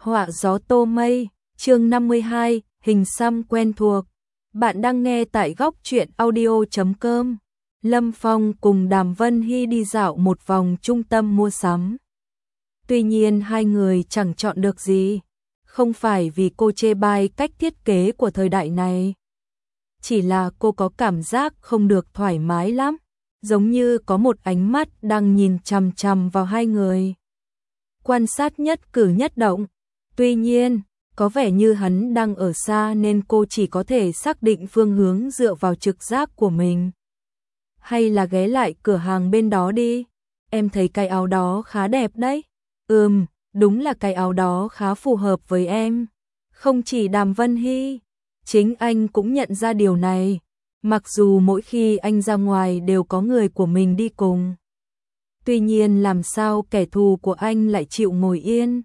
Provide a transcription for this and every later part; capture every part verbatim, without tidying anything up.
Họa gió tô mây, chương năm mươi hai, hình xăm quen thuộc. Bạn đang nghe tại góc truyện audio chấm com. Lâm Phong cùng Đàm Vân Hy đi dạo một vòng trung tâm mua sắm. Tuy nhiên hai người chẳng chọn được gì. Không phải vì cô chê bai cách thiết kế của thời đại này. Chỉ là cô có cảm giác không được thoải mái lắm. Giống như có một ánh mắt đang nhìn chằm chằm vào hai người. Quan sát nhất cử nhất động. Tuy nhiên, có vẻ như hắn đang ở xa nên cô chỉ có thể xác định phương hướng dựa vào trực giác của mình. Hay là ghé lại cửa hàng bên đó đi. Em thấy cái áo đó khá đẹp đấy. Ừm, đúng là cái áo đó khá phù hợp với em. Không chỉ Đàm Vân Hy, chính anh cũng nhận ra điều này. Mặc dù mỗi khi anh ra ngoài đều có người của mình đi cùng. Tuy nhiên làm sao kẻ thù của anh lại chịu ngồi yên.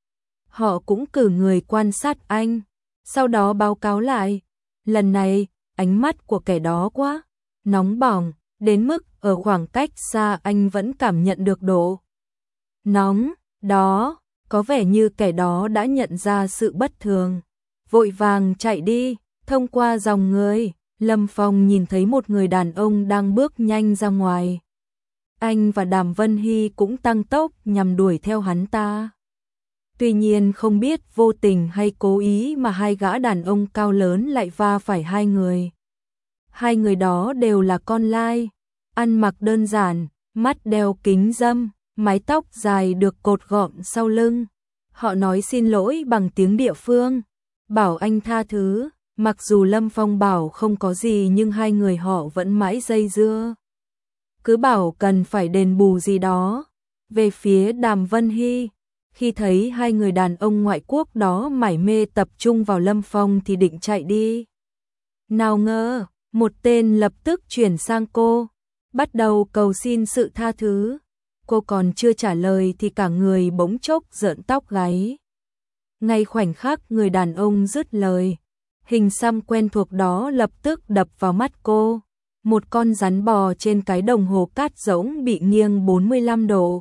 Họ cũng cử người quan sát anh, sau đó báo cáo lại. Lần này, ánh mắt của kẻ đó quá nóng bỏng, đến mức ở khoảng cách xa anh vẫn cảm nhận được độ nóng đó. Có vẻ như kẻ đó đã nhận ra sự bất thường, vội vàng chạy đi. Thông qua dòng người, Lâm Phong nhìn thấy một người đàn ông đang bước nhanh ra ngoài. Anh và Đàm Vân Hy cũng tăng tốc nhằm đuổi theo hắn ta. Tuy nhiên không biết vô tình hay cố ý mà hai gã đàn ông cao lớn lại va phải hai người. Hai người đó đều là con lai, ăn mặc đơn giản, mắt đeo kính râm, mái tóc dài được cột gọn sau lưng. Họ nói xin lỗi bằng tiếng địa phương, bảo anh tha thứ. Mặc dù Lâm Phong bảo không có gì nhưng hai người họ vẫn mãi dây dưa. Cứ bảo cần phải đền bù gì đó. Về phía Đàm Vân Hy, khi thấy hai người đàn ông ngoại quốc đó mải mê tập trung vào Lâm Phong thì định chạy đi. Nào ngờ, một tên lập tức chuyển sang cô, bắt đầu cầu xin sự tha thứ. Cô còn chưa trả lời thì cả người bỗng chốc rợn tóc gáy. Ngay khoảnh khắc người đàn ông dứt lời, hình xăm quen thuộc đó lập tức đập vào mắt cô. Một con rắn bò trên cái đồng hồ cát rỗng bị nghiêng bốn mươi lăm độ.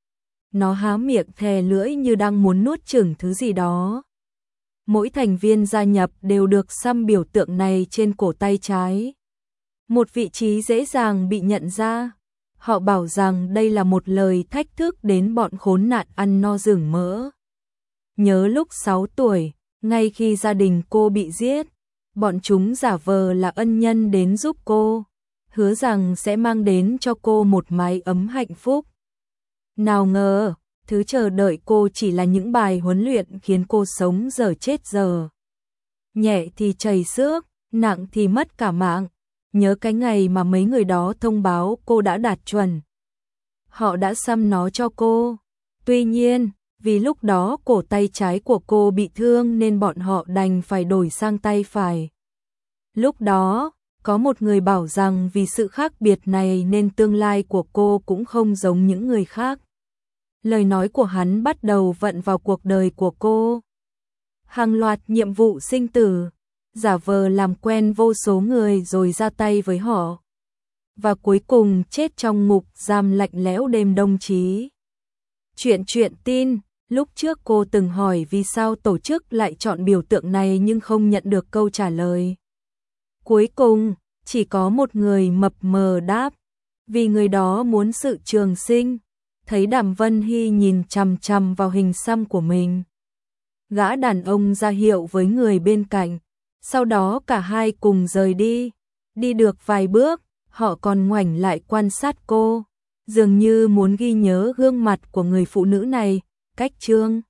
Nó há miệng thè lưỡi như đang muốn nuốt chửng thứ gì đó. Mỗi thành viên gia nhập đều được xăm biểu tượng này trên cổ tay trái. Một vị trí dễ dàng bị nhận ra. Họ bảo rằng đây là một lời thách thức đến bọn khốn nạn ăn no rừng mỡ. Nhớ lúc sáu tuổi, ngay khi gia đình cô bị giết, bọn chúng giả vờ là ân nhân đến giúp cô, hứa rằng sẽ mang đến cho cô một mái ấm hạnh phúc. Nào ngờ, thứ chờ đợi cô chỉ là những bài huấn luyện khiến cô sống dở chết giờ. Nhẹ thì chảy xước, nặng thì mất cả mạng. Nhớ cái ngày mà mấy người đó thông báo cô đã đạt chuẩn. Họ đã xăm nó cho cô. Tuy nhiên, vì lúc đó cổ tay trái của cô bị thương nên bọn họ đành phải đổi sang tay phải. Lúc đó, có một người bảo rằng vì sự khác biệt này nên tương lai của cô cũng không giống những người khác. Lời nói của hắn bắt đầu vận vào cuộc đời của cô. Hàng loạt nhiệm vụ sinh tử, giả vờ làm quen vô số người rồi ra tay với họ. Và cuối cùng chết trong ngục giam lạnh lẽo đêm đông chí. Chuyện truyện tin, lúc trước cô từng hỏi vì sao tổ chức lại chọn biểu tượng này nhưng không nhận được câu trả lời. Cuối cùng, chỉ có một người mập mờ đáp, vì người đó muốn sự trường sinh. Thấy Đàm Vân Hy nhìn chằm chằm vào hình xăm của mình, gã đàn ông ra hiệu với người bên cạnh, sau đó cả hai cùng rời đi. Đi được vài bước, họ còn ngoảnh lại quan sát cô, dường như muốn ghi nhớ gương mặt của người phụ nữ này. Cách chương